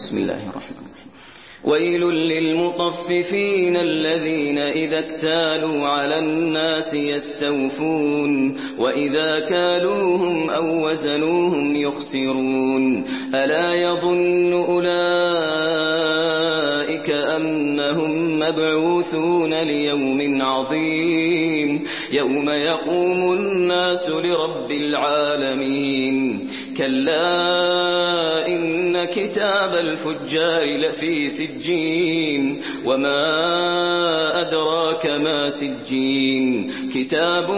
بسم الله الرحمن الرحيم. ويل للمطففين الذين إذا اكتالوا على الناس يستوفون وإذا كالوهم أو وزنوهم يخسرون ألا يظن أولئك أنهم مبعوثون ليوم عظيم يوم يقوم الناس لرب العالمين كلا إن كتاب الفجار لفي سجين وما أدراك ما سجين كتاب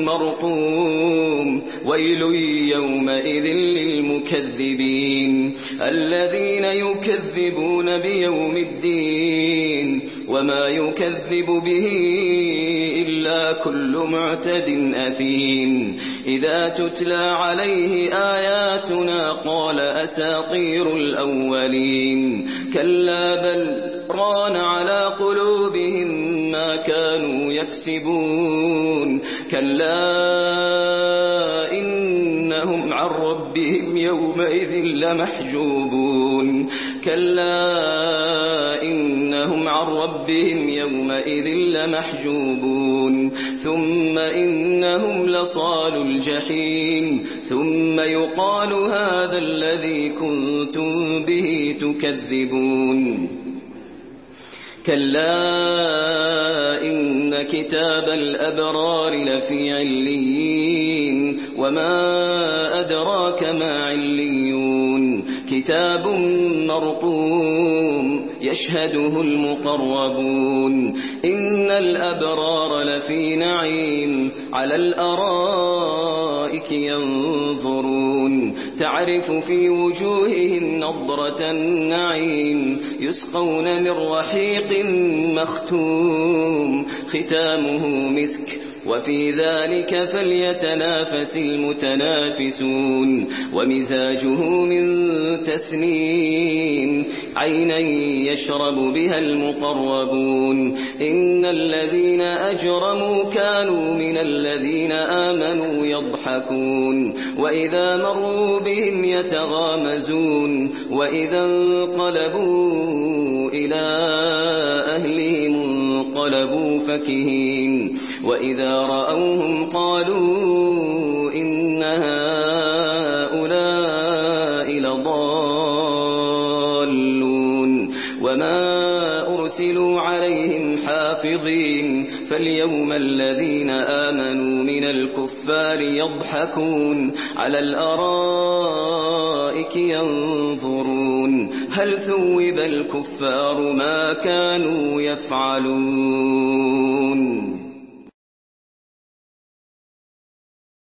مرقوم ويل يومئذ للمكذبين الذين يكذبون بيوم الدين وما يكذب به إلا كل معتد أثيم إذا تتلى عليه آياتنا قال أساطير الأولين كلا بل ران على قلوبهم ما كانوا يكسبون كلا إنهم عن ربهم يومئذ لمحجوبون كلا إنهم عن ربهم يومئذ لمحجوبون ثم إنهم لصال الجحيم ثم يقال هذا الذي كنتم به تكذبون كلا إن كتاب الأبرار لفي عليين وما أدراك ما عليون كتاب مرقوم يشهده المقربون إن الأبرار لفي نعيم على الأرائك ينظرون تعرف في وجوههم نضرة النعيم يسقون من رحيق مختوم ختامه مسك وفي ذلك فليتنافس المتنافسون ومزاجه من تسنيم عينا يشرب بها المقربون إن الذين أجرموا كانوا من الذين آمنوا يضحكون وإذا مروا بهم يتغامزون وإذا انقلبوا إلى أهلهم انقلبوا فكهين وإذا رأوهم قالوا إن هؤلاء لضالون وما أرسلوا عليهم حافظين فاليوم الذين آمنوا من الكفار يضحكون على الأرائك ينظرون هل ثوب الكفار ما كانوا يفعلون